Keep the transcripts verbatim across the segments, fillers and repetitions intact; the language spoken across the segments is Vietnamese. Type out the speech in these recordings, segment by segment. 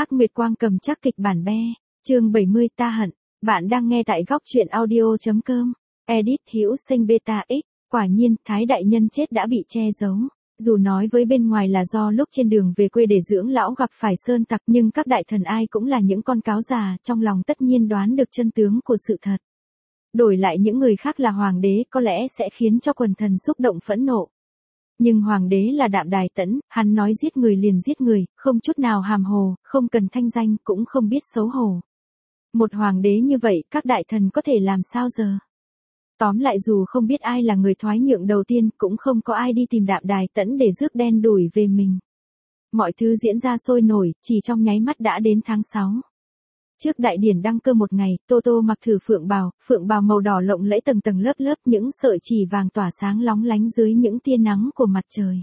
Hắc Nguyệt Quang cầm chắc kịch bản be, chương bảy mươi ta hận, bạn đang nghe tại góc truyện audio.com, edit Hữu Sinh Beta X, quả nhiên Thái đại nhân chết đã bị che giấu. Dù nói với bên ngoài là do lúc trên đường về quê để dưỡng lão gặp phải sơn tặc, nhưng các đại thần ai cũng là những con cáo già, trong lòng tất nhiên đoán được chân tướng của sự thật. Đổi lại những người khác là hoàng đế có lẽ sẽ khiến cho quần thần xúc động phẫn nộ. Nhưng hoàng đế là Đạm Đài Tẫn, hắn nói giết người liền giết người, không chút nào hàm hồ, không cần thanh danh, cũng không biết xấu hổ. Một hoàng đế như vậy, các đại thần có thể làm sao giờ? Tóm lại dù không biết ai là người thoái nhượng đầu tiên, cũng không có ai đi tìm Đạm Đài Tẫn để rước đen đủi về mình. Mọi thứ diễn ra sôi nổi, chỉ trong nháy mắt đã đến tháng sáu. Trước đại điển đăng cơ một ngày, Tô Tô mặc thử phượng bào, phượng bào màu đỏ lộng lẫy tầng tầng lớp lớp, những sợi chỉ vàng tỏa sáng lóng lánh dưới những tia nắng của mặt trời.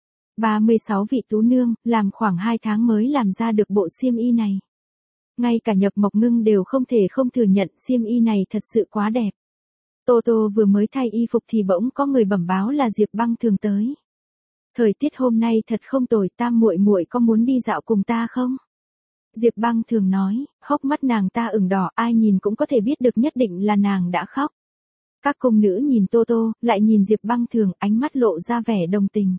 ba mươi sáu vị tú nương, làm khoảng hai tháng mới làm ra được bộ xiêm y này. Ngay cả Nhập Mộc Ngưng đều không thể không thừa nhận xiêm y này thật sự quá đẹp. Tô Tô vừa mới thay y phục thì bỗng có người bẩm báo là Diệp Băng Thường tới. Thời tiết hôm nay thật không tồi, Tam muội muội có muốn đi dạo cùng ta không? Diệp Băng Thường nói, hốc mắt nàng ta ửng đỏ, ai nhìn cũng có thể biết được nhất định là nàng đã khóc. Các cung nữ nhìn Tô Tô, lại nhìn Diệp Băng Thường, ánh mắt lộ ra vẻ đồng tình.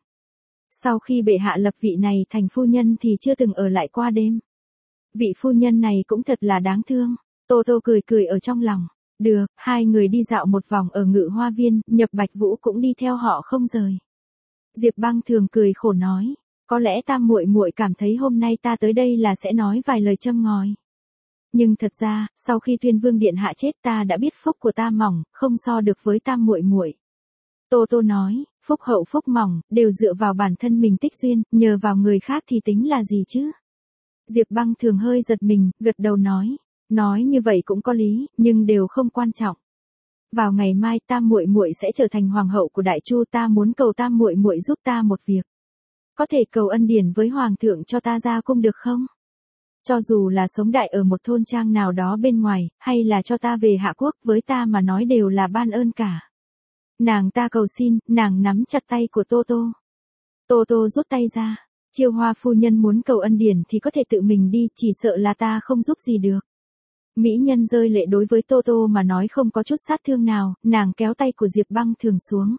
Sau khi bệ hạ lập vị này thành phu nhân thì chưa từng ở lại qua đêm. Vị phu nhân này cũng thật là đáng thương. Tô Tô cười cười ở trong lòng. Được, hai người đi dạo một vòng ở Ngự Hoa Viên, Nhập Bạch Vũ cũng đi theo họ không rời. Diệp Băng Thường cười khổ nói, có lẽ Tam muội muội cảm thấy hôm nay ta tới đây là sẽ nói vài lời châm ngòi. Nhưng thật ra, sau khi Tuyên Vương điện hạ chết ta đã biết phúc của ta mỏng, không so được với Tam muội muội. Tô Tô nói, phúc hậu phúc mỏng, đều dựa vào bản thân mình tích duyên, nhờ vào người khác thì tính là gì chứ? Diệp Băng Thường hơi giật mình, gật đầu nói, nói như vậy cũng có lý, nhưng đều không quan trọng. Vào ngày mai Tam muội muội sẽ trở thành hoàng hậu của Đại Chu, ta muốn cầu Tam muội muội giúp ta một việc. Có thể cầu ân điển với hoàng thượng cho ta ra cung được không? Cho dù là sống đại ở một thôn trang nào đó bên ngoài, hay là cho ta về Hạ Quốc, với ta mà nói đều là ban ơn cả. Nàng ta cầu xin, nàng nắm chặt tay của Tô Tô. Tô Tô rút tay ra, Chiêu Hoa phu nhân muốn cầu ân điển thì có thể tự mình đi, chỉ sợ là ta không giúp gì được. Mỹ nhân rơi lệ đối với Tô Tô mà nói không có chút sát thương nào, nàng kéo tay của Diệp Băng Thường xuống.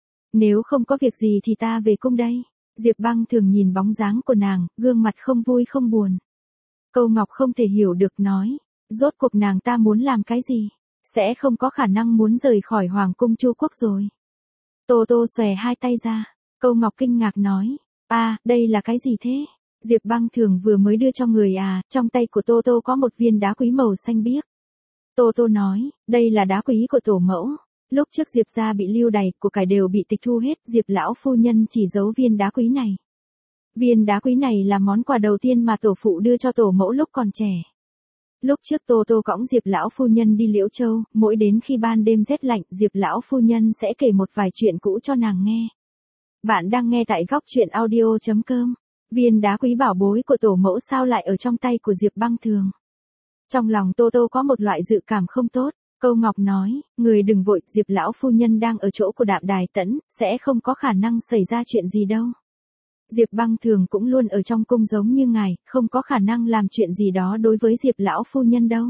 Nếu không có việc gì thì ta về cung đây. Diệp Băng Thường nhìn bóng dáng của nàng, gương mặt không vui không buồn. Câu Ngọc không thể hiểu được nói, rốt cuộc nàng ta muốn làm cái gì? Sẽ không có khả năng muốn rời khỏi Hoàng cung Chu Quốc rồi. Tô Tô xòe hai tay ra, Câu Ngọc kinh ngạc nói, à, đây là cái gì thế? Diệp Băng Thường vừa mới đưa cho người à, trong tay của Tô Tô có một viên đá quý màu xanh biếc. Tô Tô nói, đây là đá quý của tổ mẫu. Lúc trước Diệp gia bị lưu đày, của cải đều bị tịch thu hết, Diệp lão phu nhân chỉ giấu viên đá quý này. Viên đá quý này là món quà đầu tiên mà tổ phụ đưa cho tổ mẫu lúc còn trẻ. Lúc trước Tô Tô cõng Diệp lão phu nhân đi Liễu Châu, mỗi đến khi ban đêm rét lạnh, Diệp lão phu nhân sẽ kể một vài chuyện cũ cho nàng nghe. Bạn đang nghe tại góc truyện audio.com. Viên đá quý bảo bối của tổ mẫu sao lại ở trong tay của Diệp Băng Thường? Trong lòng Tô Tô có một loại dự cảm không tốt. Câu Ngọc nói, người đừng vội, Diệp lão phu nhân đang ở chỗ của Đạm Đài Tẫn, sẽ không có khả năng xảy ra chuyện gì đâu. Diệp Băng Thường cũng luôn ở trong cung giống như ngài, không có khả năng làm chuyện gì đó đối với Diệp lão phu nhân đâu.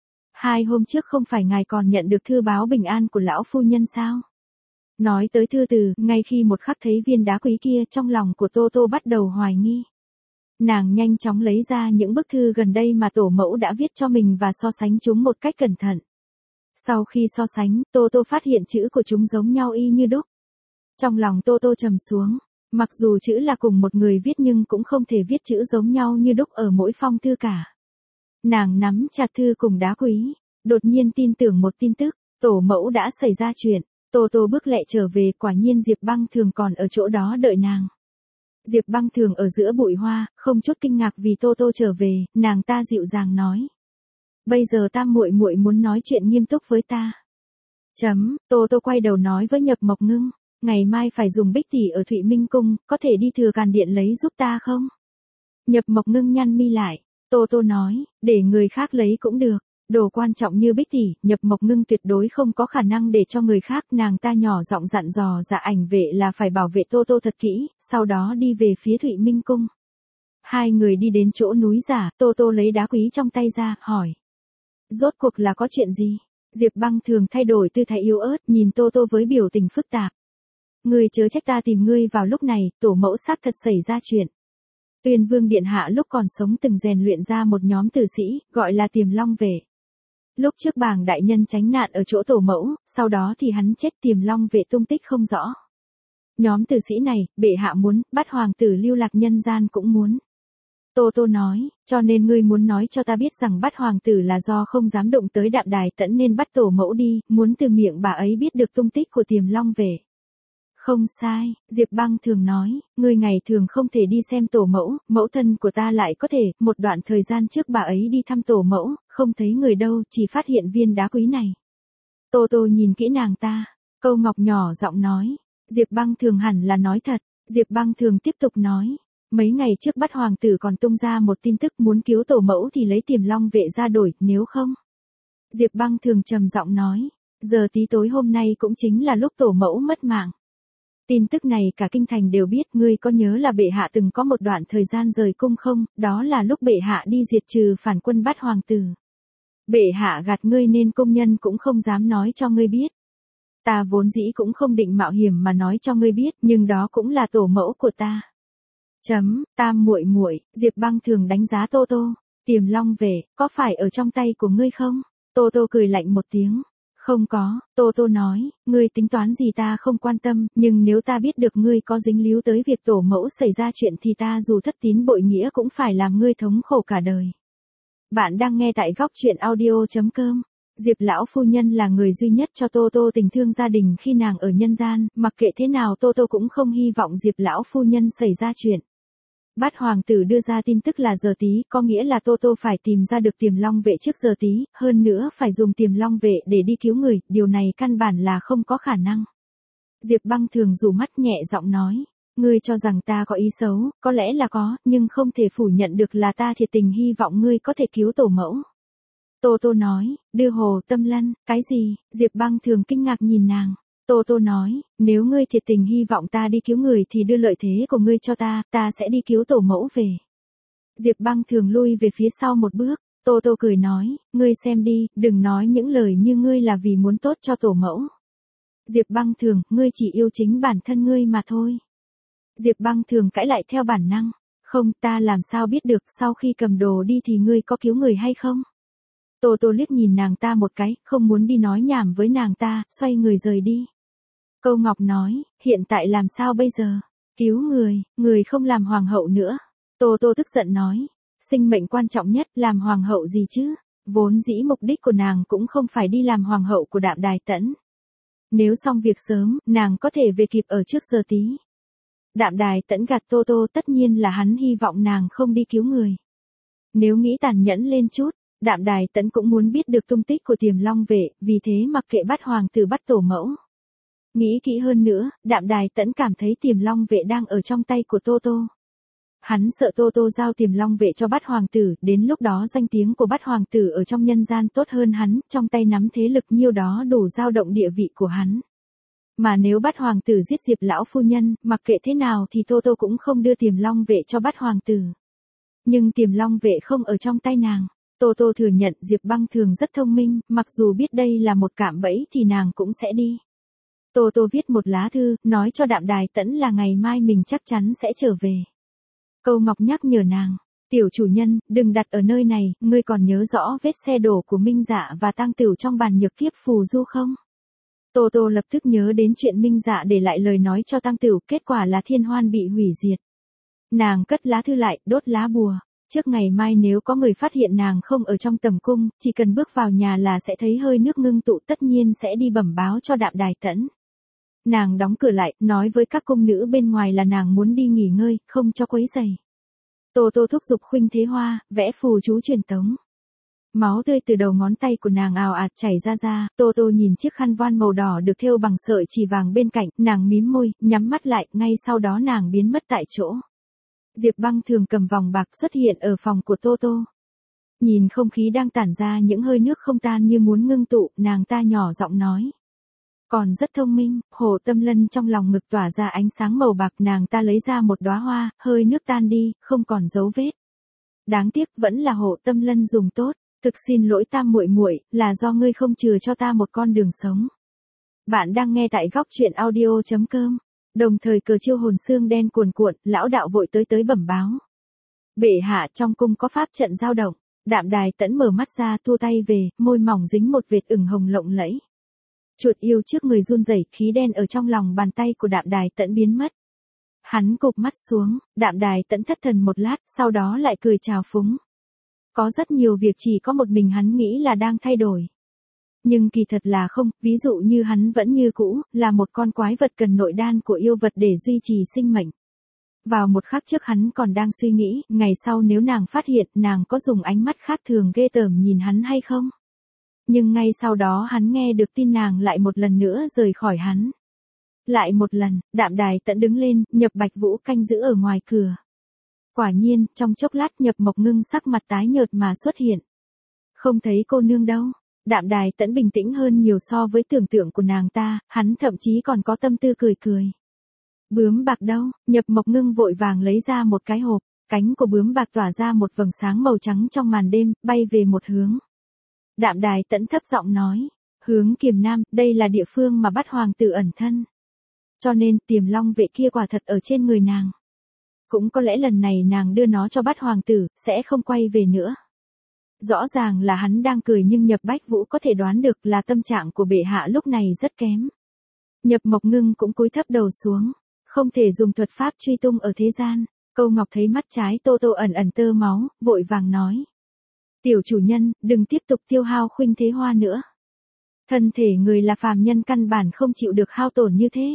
Hai hôm trước không phải ngài còn nhận được thư báo bình an của lão phu nhân sao? Nói tới thư từ, ngay khi một khắc thấy viên đá quý kia, trong lòng của Tô Tô bắt đầu hoài nghi. Nàng nhanh chóng lấy ra những bức thư gần đây mà tổ mẫu đã viết cho mình và so sánh chúng một cách cẩn thận. Sau khi so sánh, Tô Tô phát hiện chữ của chúng giống nhau y như đúc. Trong lòng Tô Tô trầm xuống, mặc dù chữ là cùng một người viết nhưng cũng không thể viết chữ giống nhau như đúc ở mỗi phong thư cả. Nàng nắm chặt thư cùng đá quý, đột nhiên tin tưởng một tin tức, tổ mẫu đã xảy ra chuyện. Tô Tô bước lẹ trở về, quả nhiên Diệp Băng Thường còn ở chỗ đó đợi nàng. Diệp Băng Thường ở giữa bụi hoa, không chút kinh ngạc vì Tô Tô trở về, nàng ta dịu dàng nói. Bây giờ Tam muội muội muốn nói chuyện nghiêm túc với ta. Chấm, Tô Tô quay đầu nói với Nhập Mộc Ngưng, ngày mai phải dùng bích tỷ ở Thụy Minh Cung, có thể đi Thừa Càn Điện lấy giúp ta không? Nhập Mộc Ngưng nhăn mi lại, Tô Tô nói, để người khác lấy cũng được. Đồ quan trọng như bích tỷ, Nhập Mộc Ngưng tuyệt đối không có khả năng để cho người khác, nàng ta nhỏ giọng dặn dò Dạ Ảnh Vệ là phải bảo vệ Tô Tô thật kỹ, sau đó đi về phía Thụy Minh Cung. Hai người đi đến chỗ núi giả, Tô Tô lấy đá quý trong tay ra, hỏi. Rốt cuộc là có chuyện gì? Diệp Băng Thường thay đổi tư thái yếu ớt, nhìn Tô Tô với biểu tình phức tạp. Ngươi chớ trách ta tìm ngươi vào lúc này, tổ mẫu xác thật xảy ra chuyện. Tuyên Vương Điện Hạ lúc còn sống từng rèn luyện ra một nhóm tử sĩ, gọi là Tiềm Long Vệ. Lúc trước bàng đại nhân tránh nạn ở chỗ tổ mẫu, sau đó thì hắn chết, Tiềm Long Vệ tung tích không rõ. Nhóm tử sĩ này, bệ hạ muốn, bắt hoàng tử lưu lạc nhân gian cũng muốn. Tô Tô nói, cho nên ngươi muốn nói cho ta biết rằng bắt hoàng tử là do không dám động tới Đạm Đài Tẫn nên bắt tổ mẫu đi, muốn từ miệng bà ấy biết được tung tích của Tiềm Long Vệ. Không sai, Diệp Băng Thường nói, ngươi ngày thường không thể đi xem tổ mẫu, mẫu thân của ta lại có thể, một đoạn thời gian trước bà ấy đi thăm tổ mẫu, không thấy người đâu, chỉ phát hiện viên đá quý này. Tô Tô nhìn kỹ nàng ta, Câu Ngọc nhỏ giọng nói, Diệp Băng Thường hẳn là nói thật, Diệp Băng Thường tiếp tục nói, mấy ngày trước bắt hoàng tử còn tung ra một tin tức muốn cứu tổ mẫu thì lấy Tiềm Long Vệ ra đổi, nếu không. Diệp Băng Thường trầm giọng nói, giờ tí tối hôm nay cũng chính là lúc tổ mẫu mất mạng. Tin tức này cả kinh thành đều biết, ngươi có nhớ là bệ hạ từng có một đoạn thời gian rời cung không, đó là lúc bệ hạ đi diệt trừ phản quân bắt hoàng tử. Bệ hạ gạt ngươi nên công nhân cũng không dám nói cho ngươi biết. Ta vốn dĩ cũng không định mạo hiểm mà nói cho ngươi biết, nhưng đó cũng là tổ mẫu của ta. Chấm, Tam muội muội, Diệp Băng Thường đánh giá Tô Tô, Tiềm Long Vệ, có phải ở trong tay của ngươi không? Tô Tô cười lạnh một tiếng. Không có, Tô Tô nói, ngươi tính toán gì ta không quan tâm, nhưng nếu ta biết được ngươi có dính líu tới việc tổ mẫu xảy ra chuyện thì ta dù thất tín bội nghĩa cũng phải làm ngươi thống khổ cả đời. Bạn đang nghe tại góc truyện audio chấm com. Diệp lão phu nhân là người duy nhất cho Tô Tô tình thương gia đình khi nàng ở nhân gian, mặc kệ thế nào Tô Tô cũng không hy vọng Diệp lão phu nhân xảy ra chuyện. Bát hoàng tử đưa ra tin tức là giờ tí, có nghĩa là Tô Tô phải tìm ra được Tiềm Long Vệ trước giờ tí, hơn nữa phải dùng Tiềm Long Vệ để đi cứu người, điều này căn bản là không có khả năng. Diệp Băng Thường rủ mắt nhẹ giọng nói, ngươi cho rằng ta có ý xấu, có lẽ là có, nhưng không thể phủ nhận được là ta thiệt tình hy vọng ngươi có thể cứu tổ mẫu. Tô Tô nói, đưa hồ tâm lân, cái gì? Diệp Băng Thường kinh ngạc nhìn nàng. Tô Tô nói, nếu ngươi thiệt tình hy vọng ta đi cứu người thì đưa lợi thế của ngươi cho ta, ta sẽ đi cứu tổ mẫu về. Diệp Băng Thường lui về phía sau một bước, Tô Tô cười nói, ngươi xem đi, đừng nói những lời như ngươi là vì muốn tốt cho tổ mẫu. Diệp Băng Thường, ngươi chỉ yêu chính bản thân ngươi mà thôi. Diệp Băng Thường cãi lại theo bản năng, không, ta làm sao biết được sau khi cầm đồ đi thì ngươi có cứu người hay không? Tô Tô liếc nhìn nàng ta một cái, không muốn đi nói nhảm với nàng ta, xoay người rời đi. Câu Ngọc nói, hiện tại làm sao bây giờ? Cứu người, người không làm hoàng hậu nữa. Tô Tô tức giận nói, sinh mệnh quan trọng nhất, làm hoàng hậu gì chứ? Vốn dĩ mục đích của nàng cũng không phải đi làm hoàng hậu của Đạm Đài Tẫn. Nếu xong việc sớm, nàng có thể về kịp ở trước giờ tí. Đạm Đài Tẫn gạt Tô Tô, tất nhiên là hắn hy vọng nàng không đi cứu người. Nếu nghĩ tàn nhẫn lên chút, Đạm Đài Tẫn cũng muốn biết được tung tích của Tiềm Long Vệ, vì thế mặc kệ bắt hoàng tử bắt tổ mẫu. Nghĩ kỹ hơn nữa, Đạm Đài Tẫn cảm thấy Tiềm Long Vệ đang ở trong tay của Tô Tô. Hắn sợ Tô Tô giao Tiềm Long Vệ cho bắt hoàng tử, đến lúc đó danh tiếng của bắt hoàng tử ở trong nhân gian tốt hơn hắn, trong tay nắm thế lực nhiêu đó đủ dao động địa vị của hắn. Mà nếu bắt hoàng tử giết Diệp lão phu nhân, mặc kệ thế nào thì Tô Tô cũng không đưa Tiềm Long Vệ cho bắt hoàng tử. Nhưng Tiềm Long Vệ không ở trong tay nàng. Tô Tô thừa nhận Diệp Băng Thường rất thông minh, mặc dù biết đây là một cạm bẫy thì nàng cũng sẽ đi. Tô Tô viết một lá thư, nói cho Đạm Đài Tẫn là ngày mai mình chắc chắn sẽ trở về. Câu Ngọc nhắc nhở nàng, tiểu chủ nhân, đừng đặt ở nơi này, ngươi còn nhớ rõ vết xe đổ của Minh Dạ và Tang Tửu trong bàn nhược kiếp phù du không? Tô Tô lập tức nhớ đến chuyện Minh Dạ để lại lời nói cho Tang Tửu, kết quả là Thiên Hoan bị hủy diệt. Nàng cất lá thư lại, đốt lá bùa. Trước ngày mai nếu có người phát hiện nàng không ở trong tầm cung, chỉ cần bước vào nhà là sẽ thấy hơi nước ngưng tụ, tất nhiên sẽ đi bẩm báo cho Đạm Đài Tẫn. Nàng đóng cửa lại, nói với các cung nữ bên ngoài là nàng muốn đi nghỉ ngơi, không cho quấy rầy. Tô Tô thúc giục Khuynh Thế Hoa, vẽ phù chú truyền tống. Máu tươi từ đầu ngón tay của nàng ào ạt chảy ra ra, Tô Tô nhìn chiếc khăn voan màu đỏ được thêu bằng sợi chỉ vàng bên cạnh, nàng mím môi, nhắm mắt lại, ngay sau đó nàng biến mất tại chỗ. Diệp Băng Thường cầm vòng bạc xuất hiện ở phòng của Tô Tô. Nhìn không khí đang tản ra những hơi nước không tan như muốn ngưng tụ, nàng ta nhỏ giọng nói. Còn rất thông minh, Hồ Tâm Lân trong lòng ngực tỏa ra ánh sáng màu bạc, nàng ta lấy ra một đóa hoa, hơi nước tan đi, không còn dấu vết. Đáng tiếc vẫn là Hồ Tâm Lân dùng tốt, thực xin lỗi Tam muội muội, là do ngươi không chừa cho ta một con đường sống. Bạn đang nghe tại góc truyện audio.com. Đồng thời cờ chiêu hồn xương đen cuồn cuộn, lão đạo vội tới tới bẩm báo. Bệ hạ, trong cung có pháp trận dao động. Đạm Đài Tẫn mở mắt ra, thua tay về, môi mỏng dính một vệt ửng hồng lộng lẫy. Chuột yêu trước người run rẩy, khí đen ở trong lòng bàn tay của Đạm Đài Tẫn biến mất. Hắn cụp mắt xuống, Đạm Đài Tẫn thất thần một lát, sau đó lại cười trào phúng. Có rất nhiều việc chỉ có một mình hắn nghĩ là đang thay đổi. Nhưng kỳ thật là không, ví dụ như hắn vẫn như cũ, là một con quái vật cần nội đan của yêu vật để duy trì sinh mệnh. Vào một khắc trước hắn còn đang suy nghĩ, ngày sau nếu nàng phát hiện nàng có dùng ánh mắt khác thường ghê tởm nhìn hắn hay không. Nhưng ngay sau đó hắn nghe được tin nàng lại một lần nữa rời khỏi hắn. Lại một lần, Đạm Đài Tẫn đứng lên, Nhập Bạch Vũ canh giữ ở ngoài cửa. Quả nhiên, trong chốc lát Nhập Mộc Ngưng sắc mặt tái nhợt mà xuất hiện. Không thấy cô nương đâu. Đạm Đài Tẫn bình tĩnh hơn nhiều so với tưởng tượng của nàng ta, hắn thậm chí còn có tâm tư cười cười. Bướm bạc đâu? Nhập Mộc Ngưng vội vàng lấy ra một cái hộp, cánh của bướm bạc tỏa ra một vầng sáng màu trắng trong màn đêm, bay về một hướng. Đạm Đài Tẫn thấp giọng nói, hướng Kiềm Nam, đây là địa phương mà Bát hoàng tử ẩn thân. Cho nên, Tiềm Long vệ kia quả thật ở trên người nàng. Cũng có lẽ lần này nàng đưa nó cho Bát hoàng tử, sẽ không quay về nữa. Rõ ràng là hắn đang cười nhưng Nhập Bách Vũ có thể đoán được là tâm trạng của bệ hạ lúc này rất kém. Nhập Mộc Ngưng cũng cúi thấp đầu xuống, không thể dùng thuật pháp truy tung ở thế gian. Câu Ngọc thấy mắt trái Tô Tô ẩn ẩn tơ máu, vội vàng nói. Tiểu chủ nhân, đừng tiếp tục tiêu hao Khuynh Thế Hoa nữa. Thân thể người là phàm nhân căn bản không chịu được hao tổn như thế.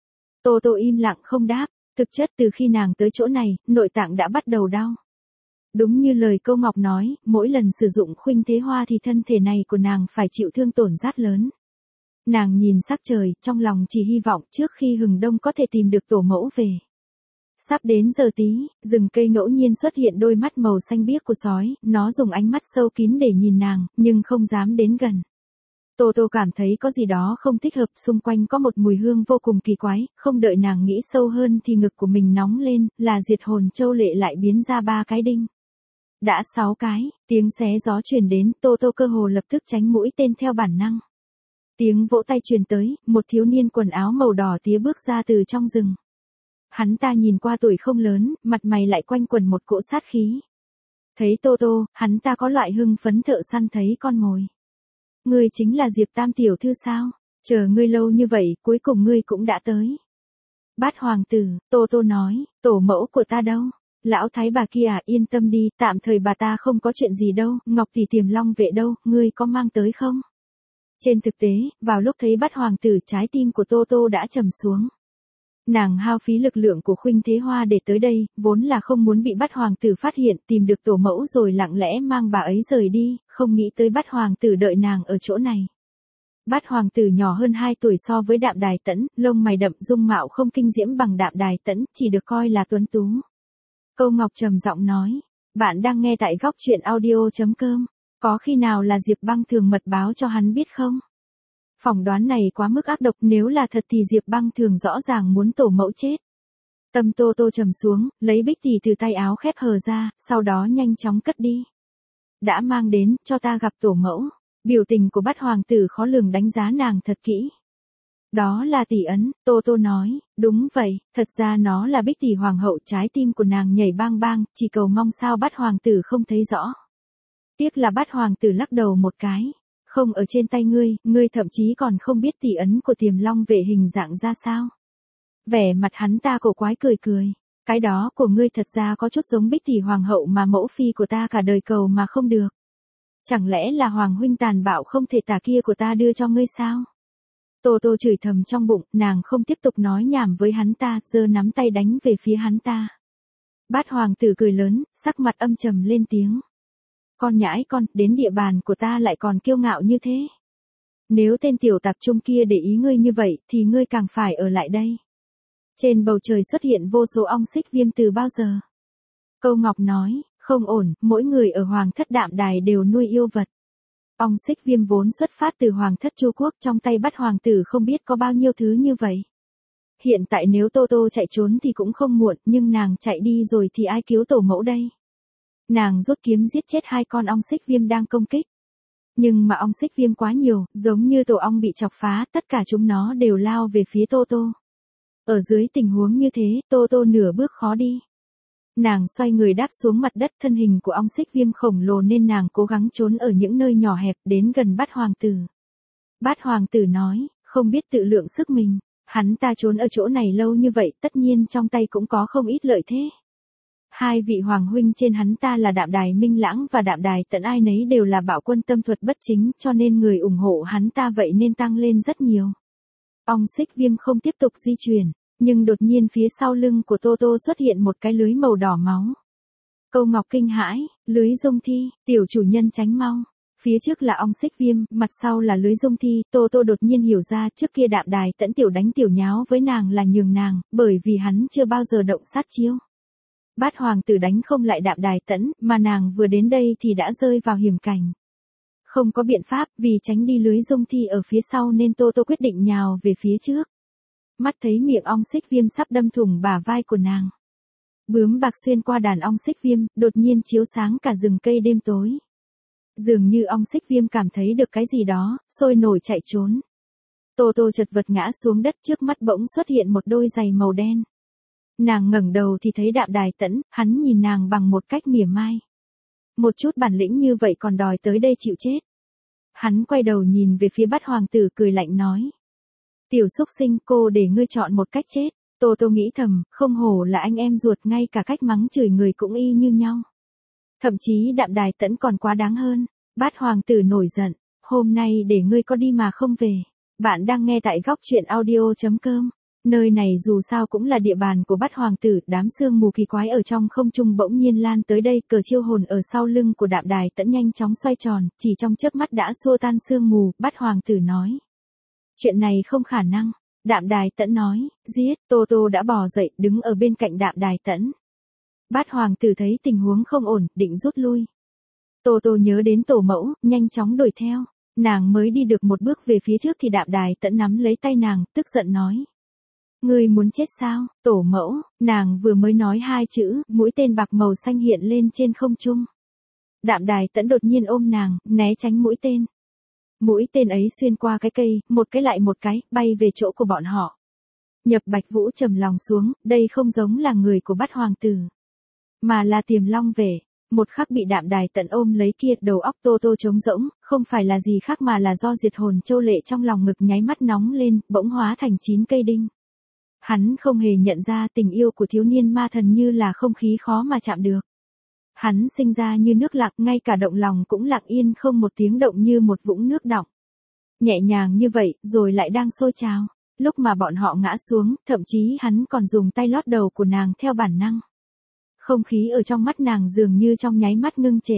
Tô Tô im lặng không đáp, thực chất từ khi nàng tới chỗ này, nội tạng đã bắt đầu đau. Đúng như lời Câu Ngọc nói, mỗi lần sử dụng Khuynh Thế Hoa thì thân thể này của nàng phải chịu thương tổn rất lớn. Nàng nhìn sắc trời, trong lòng chỉ hy vọng trước khi hừng đông có thể tìm được tổ mẫu về. Sắp đến giờ tí, rừng cây ngẫu nhiên xuất hiện đôi mắt màu xanh biếc của sói, nó dùng ánh mắt sâu kín để nhìn nàng, nhưng không dám đến gần. Tô Tô cảm thấy có gì đó không thích hợp, xung quanh có một mùi hương vô cùng kỳ quái, không đợi nàng nghĩ sâu hơn thì ngực của mình nóng lên, là diệt hồn châu lệ lại biến ra ba cái đinh. Đã sáu cái, tiếng xé gió truyền đến, Tô Tô cơ hồ lập tức tránh mũi tên theo bản năng. Tiếng vỗ tay truyền tới, một thiếu niên quần áo màu đỏ tía bước ra từ trong rừng. Hắn ta nhìn qua tuổi không lớn, mặt mày lại quanh quần một cỗ sát khí. Thấy Tô Tô, hắn ta có loại hưng phấn thợ săn thấy con mồi. Ngươi chính là Diệp Tam tiểu thư sao? Chờ ngươi lâu như vậy, cuối cùng ngươi cũng đã tới. Bát hoàng tử, Tô Tô nói, tổ mẫu của ta đâu? Lão thái bà kia à, yên tâm đi, tạm thời bà ta không có chuyện gì đâu, Ngọc tỷ Tiềm Long vệ đâu, ngươi có mang tới không? Trên thực tế, vào lúc thấy Bát hoàng tử, trái tim của Tô Tô đã trầm xuống. Nàng hao phí lực lượng của Khuynh Thế Hoa để tới đây, vốn là không muốn bị Bát hoàng tử phát hiện, tìm được tổ mẫu rồi lặng lẽ mang bà ấy rời đi, không nghĩ tới Bát hoàng tử đợi nàng ở chỗ này. Bát hoàng tử nhỏ hơn hai tuổi so với Đạm Đài Tẫn, lông mày đậm, dung mạo không kinh diễm bằng Đạm Đài Tẫn, chỉ được coi là tuấn tú. Câu Ngọc trầm giọng nói, bạn đang nghe tại góc truyện audio.com, có khi nào là Diệp Băng Thường mật báo cho hắn biết không? Phỏng đoán này quá mức ác độc, nếu là thật thì Diệp Băng Thường rõ ràng muốn tổ mẫu chết. Tâm Tô Tô trầm xuống, lấy bích tỷ từ tay áo khép hờ ra, sau đó nhanh chóng cất đi. Đã mang đến, cho ta gặp tổ mẫu. Biểu tình của Bát hoàng tử khó lường đánh giá nàng thật kỹ. Đó là tỷ ấn, Tô Tô nói, đúng vậy, thật ra nó là bích tỷ hoàng hậu, trái tim của nàng nhảy bang bang, chỉ cầu mong sao Bát hoàng tử không thấy rõ. Tiếc là Bát hoàng tử lắc đầu một cái, không ở trên tay ngươi, ngươi thậm chí còn không biết tỷ ấn của Tiềm Long vệ hình dạng ra sao. Vẻ mặt hắn ta cổ quái cười cười, cái đó của ngươi thật ra có chút giống bích tỷ hoàng hậu mà mẫu phi của ta cả đời cầu mà không được. Chẳng lẽ là hoàng huynh tàn bạo không thể tả kia của ta đưa cho ngươi sao? Tô Tô chửi thầm trong bụng, nàng không tiếp tục nói nhảm với hắn ta, giơ nắm tay đánh về phía hắn ta. Bát hoàng tử cười lớn, sắc mặt âm trầm lên tiếng. Con nhãi con, đến địa bàn của ta lại còn kiêu ngạo như thế. Nếu tên tiểu tạp trung kia để ý ngươi như vậy, thì ngươi càng phải ở lại đây. Trên bầu trời xuất hiện vô số ong xích viêm từ bao giờ? Câu Ngọc nói, không ổn, mỗi người ở Hoàng thất Đạm Đài đều nuôi yêu vật. Ong xích viêm vốn xuất phát từ hoàng thất Chu Quốc, trong tay bắt hoàng tử không biết có bao nhiêu thứ như vậy. Hiện tại nếu Tô Tô chạy trốn thì cũng không muộn, nhưng nàng chạy đi rồi thì ai cứu tổ mẫu đây? Nàng rút kiếm giết chết hai con ong xích viêm đang công kích. Nhưng mà ong xích viêm quá nhiều, giống như tổ ong bị chọc phá, tất cả chúng nó đều lao về phía Tô Tô. Ở dưới tình huống như thế, Tô Tô nửa bước khó đi. Nàng xoay người đáp xuống mặt đất, thân hình của ong xích viêm khổng lồ nên nàng cố gắng trốn ở những nơi nhỏ hẹp đến gần bát hoàng tử. Bát hoàng tử nói, không biết tự lượng sức mình, hắn ta trốn ở chỗ này lâu như vậy tất nhiên trong tay cũng có không ít lợi thế. Hai vị hoàng huynh trên hắn ta là Đạm Đài Minh Lãng và Đạm Đài Tẫn, ai nấy đều là bạo quân tâm thuật bất chính, cho nên người ủng hộ hắn ta vậy nên tăng lên rất nhiều. Ong xích viêm không tiếp tục di chuyển, nhưng đột nhiên phía sau lưng của Tô Tô xuất hiện một cái lưới màu đỏ máu. Câu Ngọc kinh hãi, lưới dung thi, tiểu chủ nhân tránh mau. Phía trước là ong xích viêm, mặt sau là lưới dung thi, Tô Tô đột nhiên hiểu ra trước kia Đạm Đài Tẫn tiểu đánh tiểu nháo với nàng là nhường nàng, bởi vì hắn chưa bao giờ động sát chiêu. Bát hoàng tử đánh không lại Đạm Đài Tẫn, mà nàng vừa đến đây thì đã rơi vào hiểm cảnh. Không có biện pháp, vì tránh đi lưới dung thi ở phía sau nên Tô Tô quyết định nhào về phía trước. Mắt thấy miệng ong xích viêm sắp đâm thủng bả vai của nàng. Bướm bạc xuyên qua đàn ong xích viêm, đột nhiên chiếu sáng cả rừng cây đêm tối. Dường như ong xích viêm cảm thấy được cái gì đó, sôi nổi chạy trốn. Tô Tô chật vật ngã xuống đất, trước mắt bỗng xuất hiện một đôi giày màu đen. Nàng ngẩng đầu thì thấy Đạm Đài Tẫn, hắn nhìn nàng bằng một cách mỉa mai. Một chút bản lĩnh như vậy còn đòi tới đây chịu chết. Hắn quay đầu nhìn về phía bát hoàng tử cười lạnh nói. Tiểu xúc sinh, cô để ngươi chọn một cách chết. Tô Tô nghĩ thầm, không hổ là anh em ruột, ngay cả cách mắng chửi người cũng y như nhau. Thậm chí Đạm Đài Tẫn còn quá đáng hơn. Bát hoàng tử nổi giận, hôm nay để ngươi có đi mà không về. Bạn đang nghe tại góc truyện audio chấm com. Nơi này dù sao cũng là địa bàn của bát hoàng tử, đám sương mù kỳ quái ở trong không trung bỗng nhiên lan tới đây, cờ chiêu hồn ở sau lưng của Đạm Đài Tẫn nhanh chóng xoay tròn, chỉ trong chớp mắt đã xua tan sương mù, bát hoàng tử nói. Chuyện này không khả năng. Đạm Đài Tẫn nói, giết, Tô Tô đã bò dậy, đứng ở bên cạnh Đạm Đài Tẫn. Bát hoàng tử thấy tình huống không ổn, định rút lui. Tô Tô nhớ đến tổ mẫu, nhanh chóng đuổi theo. Nàng mới đi được một bước về phía trước thì Đạm Đài Tẫn nắm lấy tay nàng, tức giận nói. Ngươi muốn chết sao, tổ mẫu? Nàng vừa mới nói hai chữ, mũi tên bạc màu xanh hiện lên trên không trung. Đạm Đài Tẫn đột nhiên ôm nàng, né tránh mũi tên. Mũi tên ấy xuyên qua cái cây, một cái lại một cái, bay về chỗ của bọn họ. Nhập Bạch Vũ trầm lòng xuống, đây không giống là người của bát hoàng tử, mà là Tiềm Long về. Một khắc bị Đạm Đài Tẫn ôm lấy kia, đầu óc Tô Tô trống rỗng, không phải là gì khác mà là do diệt hồn châu lệ trong lòng ngực nháy mắt nóng lên, bỗng hóa thành chín cây đinh. Hắn không hề nhận ra tình yêu của thiếu niên ma thần như là không khí khó mà chạm được. Hắn sinh ra như nước lặng, ngay cả động lòng cũng lặng yên không một tiếng động như một vũng nước đọng. Nhẹ nhàng như vậy, rồi lại đang sôi trào. Lúc mà bọn họ ngã xuống, thậm chí hắn còn dùng tay lót đầu của nàng theo bản năng. Không khí ở trong mắt nàng dường như trong nháy mắt ngưng trệ.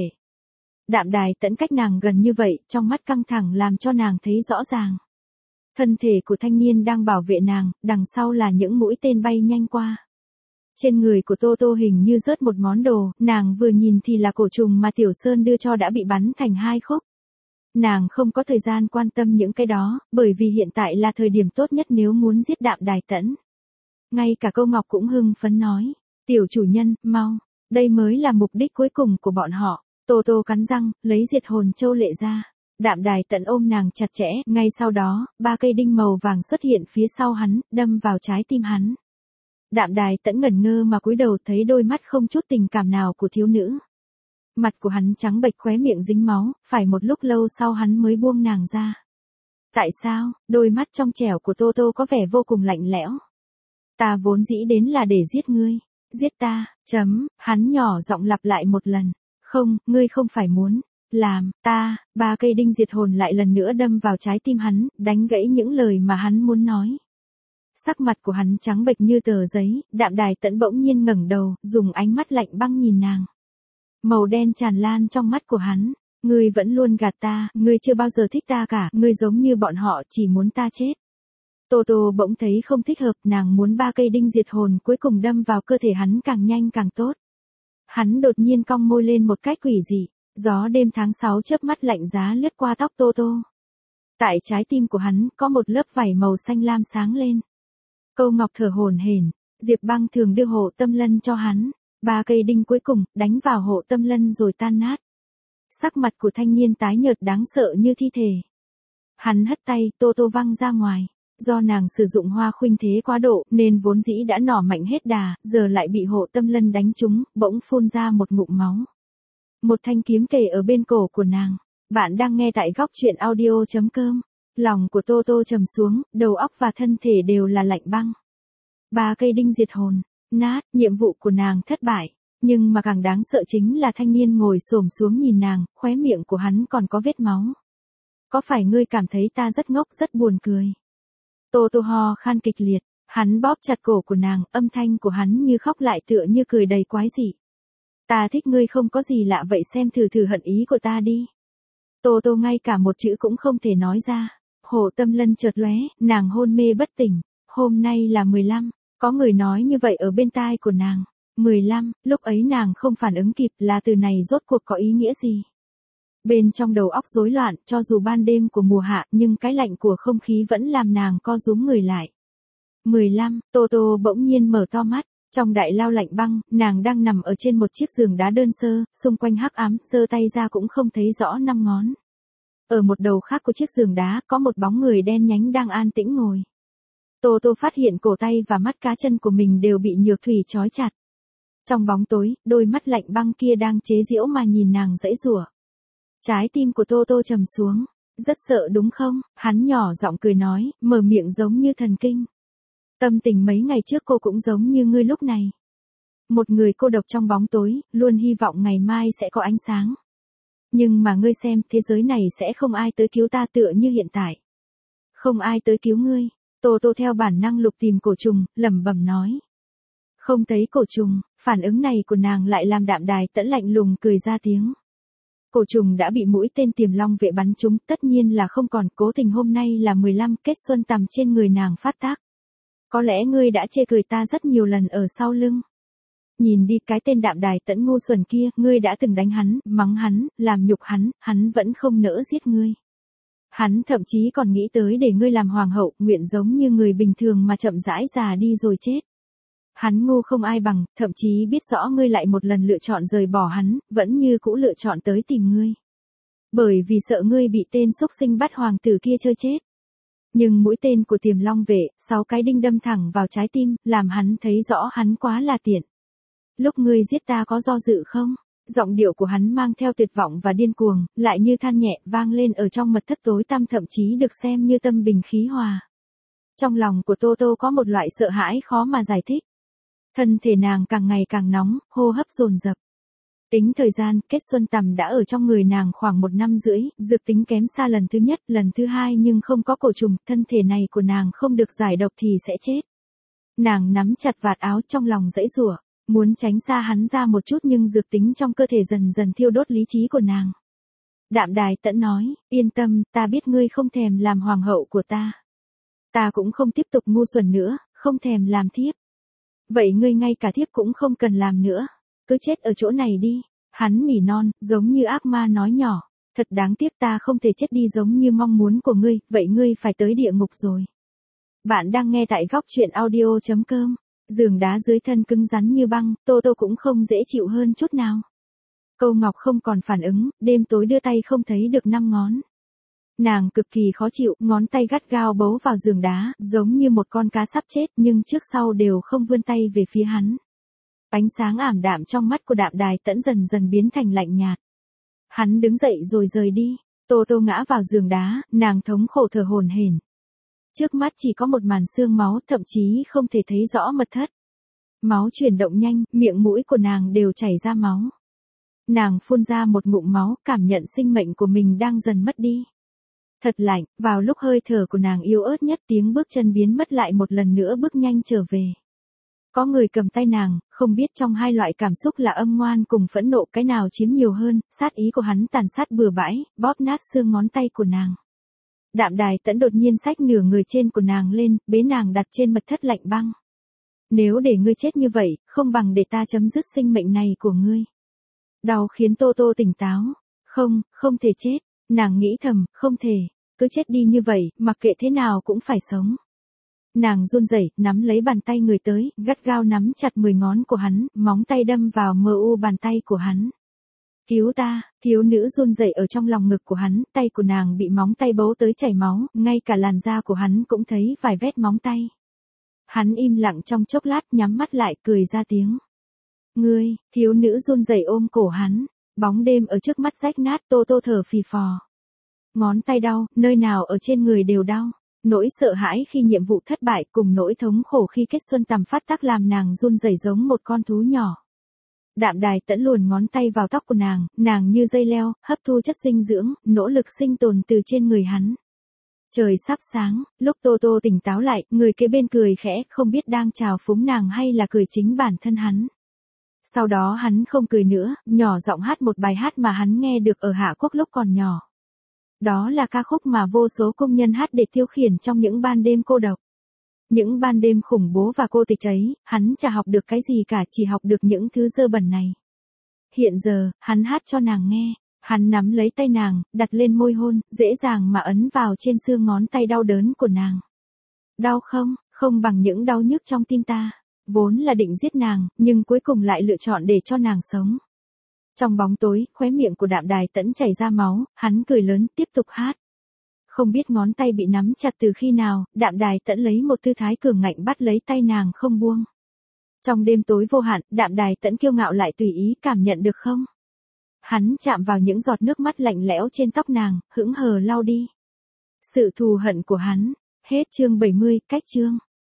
Đạm Đài Tẫn cách nàng gần như vậy, trong mắt căng thẳng làm cho nàng thấy rõ ràng. Thân thể của thanh niên đang bảo vệ nàng, đằng sau là những mũi tên bay nhanh qua. Trên người của Tô Tô hình như rớt một món đồ, nàng vừa nhìn thì là cổ trùng mà Tiểu Sơn đưa cho đã bị bắn thành hai khúc. Nàng không có thời gian quan tâm những cái đó, bởi vì hiện tại là thời điểm tốt nhất nếu muốn giết Đạm Đài Tẫn. Ngay cả Câu Ngọc cũng hưng phấn nói, tiểu chủ nhân, mau, đây mới là mục đích cuối cùng của bọn họ. Tô Tô cắn răng, lấy diệt hồn châu lệ ra. Đạm Đài Tẫn ôm nàng chặt chẽ, ngay sau đó, ba cây đinh màu vàng xuất hiện phía sau hắn, đâm vào trái tim hắn. Đạm Đài Tẫn ngẩn ngơ mà cúi đầu, thấy đôi mắt không chút tình cảm nào của thiếu nữ. Mặt của hắn trắng bệch, khóe miệng dính máu, phải một lúc lâu sau hắn mới buông nàng ra. Tại sao? Đôi mắt trong trẻo của Tô Tô có vẻ vô cùng lạnh lẽo. Ta vốn dĩ đến là để giết ngươi. Giết ta, chấm, hắn nhỏ giọng lặp lại một lần. Không, ngươi không phải muốn làm, ta, ba cây đinh diệt hồn lại lần nữa đâm vào trái tim hắn, đánh gãy những lời mà hắn muốn nói. Sắc mặt của hắn trắng bệch như tờ giấy, Đạm Đài Tẫn bỗng nhiên ngẩng đầu, dùng ánh mắt lạnh băng nhìn nàng. Màu đen tràn lan trong mắt của hắn, ngươi vẫn luôn gạt ta, ngươi chưa bao giờ thích ta cả, ngươi giống như bọn họ chỉ muốn ta chết. Tô Tô bỗng thấy không thích hợp, nàng muốn ba cây đinh diệt hồn cuối cùng đâm vào cơ thể hắn càng nhanh càng tốt. Hắn đột nhiên cong môi lên một cách quỷ dị. Gió đêm tháng sáu chớp mắt lạnh giá lướt qua tóc Tô Tô. Tại trái tim của hắn có một lớp vảy màu xanh lam sáng lên. Câu Ngọc thở hổn hển, Diệp Băng thường đưa hộ tâm lân cho hắn, ba cây đinh cuối cùng đánh vào hộ tâm lân rồi tan nát. Sắc mặt của thanh niên tái nhợt đáng sợ như thi thể. Hắn hất tay, Tô Tô văng ra ngoài. Do nàng sử dụng hoa khuynh thế quá độ nên vốn dĩ đã nỏ mạnh hết đà, giờ lại bị hộ tâm lân đánh trúng, bỗng phun ra một ngụm máu. Một thanh kiếm kề ở bên cổ của nàng. Bạn đang nghe tại góc truyện audio chấm com. Lòng của Tô Tô trầm xuống, đầu óc và thân thể đều là lạnh băng. Ba cây đinh diệt hồn, nát, nhiệm vụ của nàng thất bại. Nhưng mà càng đáng sợ chính là thanh niên ngồi xổm xuống nhìn nàng, khóe miệng của hắn còn có vết máu. Có phải ngươi cảm thấy ta rất ngốc rất buồn cười? Tô Tô ho khan kịch liệt, hắn bóp chặt cổ của nàng, âm thanh của hắn như khóc lại tựa như cười đầy quái dị. Ta thích ngươi không có gì lạ vậy xem thử thử hận ý của ta đi. Tô Tô ngay cả một chữ cũng không thể nói ra. Hộ tâm lân chợt lóe, nàng hôn mê bất tỉnh. Hôm nay là mười lăm, có người nói như vậy ở bên tai của nàng. mười lăm, lúc ấy nàng không phản ứng kịp là từ này rốt cuộc có ý nghĩa gì. Bên trong đầu óc rối loạn, cho dù ban đêm của mùa hạ nhưng cái lạnh của không khí vẫn làm nàng co rúm người lại. mười lăm, Tô Tô bỗng nhiên mở to mắt. Trong đại lao lạnh băng, nàng đang nằm ở trên một chiếc giường đá đơn sơ, xung quanh hắc ám, giơ tay ra cũng không thấy rõ năm ngón. Ở một đầu khác của chiếc giường đá, có một bóng người đen nhánh đang an tĩnh ngồi. Tô Tô phát hiện cổ tay và mắt cá chân của mình đều bị nhược thủy trói chặt. Trong bóng tối, đôi mắt lạnh băng kia đang chế giễu mà nhìn nàng giãy giụa. Trái tim của Tô Tô trầm xuống. Rất sợ đúng không? Hắn nhỏ giọng cười nói, mở miệng giống như thần kinh. Tâm tình mấy ngày trước cô cũng giống như ngươi lúc này. Một người cô độc trong bóng tối, luôn hy vọng ngày mai sẽ có ánh sáng. Nhưng mà ngươi xem, thế giới này sẽ không ai tới cứu ta tựa như hiện tại. Không ai tới cứu ngươi. Tô Tô theo bản năng lục tìm cổ trùng, lẩm bẩm nói. Không thấy cổ trùng, phản ứng này của nàng lại làm Đạm Đài Tẫn lạnh lùng cười ra tiếng. Cổ trùng đã bị mũi tên Tiềm Long vệ bắn trúng, tất nhiên là không còn, cố tình hôm nay là mười lăm, kết xuân tằm trên người nàng phát tác. Có lẽ ngươi đã chê cười ta rất nhiều lần ở sau lưng. Nhìn đi cái tên Đạm Đài Tẫn ngu xuẩn kia, ngươi đã từng đánh hắn, mắng hắn, làm nhục hắn, hắn vẫn không nỡ giết ngươi. Hắn thậm chí còn nghĩ tới để ngươi làm hoàng hậu, nguyện giống như người bình thường mà chậm rãi già đi rồi chết. Hắn ngu không ai bằng, thậm chí biết rõ ngươi lại một lần lựa chọn rời bỏ hắn, vẫn như cũ lựa chọn tới tìm ngươi. Bởi vì sợ ngươi bị tên xúc sinh bắt hoàng tử kia chơi chết. Nhưng mũi tên của Tiềm Long vệ, sáu cái đinh đâm thẳng vào trái tim, làm hắn thấy rõ hắn quá là tiện. Lúc ngươi giết ta có do dự không? Giọng điệu của hắn mang theo tuyệt vọng và điên cuồng, lại như than nhẹ, vang lên ở trong mật thất tối tăm, thậm chí được xem như tâm bình khí hòa. Trong lòng của Tô Tô có một loại sợ hãi khó mà giải thích. Thân thể nàng càng ngày càng nóng, hô hấp dồn dập. Tính thời gian, kết xuân tằm đã ở trong người nàng khoảng một năm rưỡi, dược tính kém xa lần thứ nhất, lần thứ hai nhưng không có cổ trùng, thân thể này của nàng không được giải độc thì sẽ chết. Nàng nắm chặt vạt áo trong lòng giãy giụa, muốn tránh xa hắn ra một chút nhưng dược tính trong cơ thể dần dần thiêu đốt lý trí của nàng. Đạm Đài Tẫn nói, yên tâm, ta biết ngươi không thèm làm hoàng hậu của ta. Ta cũng không tiếp tục ngu xuẩn nữa, không thèm làm thiếp. Vậy ngươi ngay cả thiếp cũng không cần làm nữa. Cứ chết ở chỗ này đi. Hắn nỉ non, giống như ác ma nói nhỏ. Thật đáng tiếc ta không thể chết đi giống như mong muốn của ngươi, vậy ngươi phải tới địa ngục rồi. Bạn đang nghe tại góc truyện audio chấm com. Giường đá dưới thân cứng rắn như băng, Tô Tô cũng không dễ chịu hơn chút nào. Câu Ngọc không còn phản ứng, đêm tối đưa tay không thấy được năm ngón. Nàng cực kỳ khó chịu, ngón tay gắt gao bấu vào giường đá, giống như một con cá sắp chết nhưng trước sau đều không vươn tay về phía hắn. Ánh sáng ảm đạm trong mắt của Đạm Đài Tẫn dần dần biến thành lạnh nhạt. Hắn đứng dậy rồi rời đi. Tô Tô ngã vào giường đá, nàng thống khổ thở hổn hển. Trước mắt chỉ có một màn xương máu, thậm chí không thể thấy rõ mật thất. Máu chuyển động nhanh, miệng mũi của nàng đều chảy ra máu. Nàng phun ra một ngụm máu, cảm nhận sinh mệnh của mình đang dần mất đi. Thật lạnh, vào lúc hơi thở của nàng yếu ớt nhất, tiếng bước chân biến mất lại một lần nữa bước nhanh trở về. Có người cầm tay nàng, không biết trong hai loại cảm xúc là âm ngoan cùng phẫn nộ cái nào chiếm nhiều hơn, sát ý của hắn tàn sát bừa bãi, bóp nát xương ngón tay của nàng. Đạm Đài Tẫn đột nhiên xách nửa người trên của nàng lên, bế nàng đặt trên mật thất lạnh băng. Nếu để ngươi chết như vậy, không bằng để ta chấm dứt sinh mệnh này của ngươi. Đau khiến Tô Tô tỉnh táo, Không, không thể chết. Nàng nghĩ thầm, không thể. Cứ chết đi như vậy, mặc kệ thế nào cũng phải sống. Nàng run rẩy, nắm lấy bàn tay người tới, gắt gao nắm chặt mười ngón của hắn, móng tay đâm vào mờ u bàn tay của hắn. Cứu ta, thiếu nữ run rẩy ở trong lòng ngực của hắn, tay của nàng bị móng tay bấu tới chảy máu, ngay cả làn da của hắn cũng thấy vài vết móng tay. Hắn im lặng trong chốc lát, nhắm mắt lại, cười ra tiếng. Ngươi, thiếu nữ run rẩy ôm cổ hắn, bóng đêm ở trước mắt rách nát, Tô Tô thở phì phò. Ngón tay đau, nơi nào ở trên người đều đau. Nỗi sợ hãi khi nhiệm vụ thất bại cùng nỗi thống khổ khi kết xuân tầm phát tác làm nàng run rẩy giống một con thú nhỏ. Đạm Đài Tẫn luồn ngón tay vào tóc của nàng, nàng như dây leo, hấp thu chất dinh dưỡng, nỗ lực sinh tồn từ trên người hắn. Trời sắp sáng, lúc Tô Tô tỉnh táo lại, người kế bên cười khẽ, không biết đang chào phúng nàng hay là cười chính bản thân hắn. Sau đó hắn không cười nữa, nhỏ giọng hát một bài hát mà hắn nghe được ở Hạ Quốc lúc còn nhỏ. Đó là ca khúc mà vô số công nhân hát để tiêu khiển trong những ban đêm cô độc. Những ban đêm khủng bố và cô tịch ấy, hắn chả học được cái gì cả, chỉ học được những thứ dơ bẩn này. Hiện giờ, hắn hát cho nàng nghe, hắn nắm lấy tay nàng, đặt lên môi hôn, dễ dàng mà ấn vào trên xương ngón tay đau đớn của nàng. Đau không, không bằng những đau nhức trong tim ta. Vốn là định giết nàng, nhưng cuối cùng lại lựa chọn để cho nàng sống. Trong bóng tối, khóe miệng của Đạm Đài Tẫn chảy ra máu, hắn cười lớn, tiếp tục hát. Không biết ngón tay bị nắm chặt từ khi nào, Đạm Đài Tẫn lấy một tư thái cường ngạnh bắt lấy tay nàng không buông. Trong đêm tối vô hạn, Đạm Đài Tẫn kiêu ngạo lại tùy ý, cảm nhận được không? Hắn chạm vào những giọt nước mắt lạnh lẽo trên tóc nàng, hững hờ lau đi. Sự thù hận của hắn. Hết chương bảy mươi, cách chương.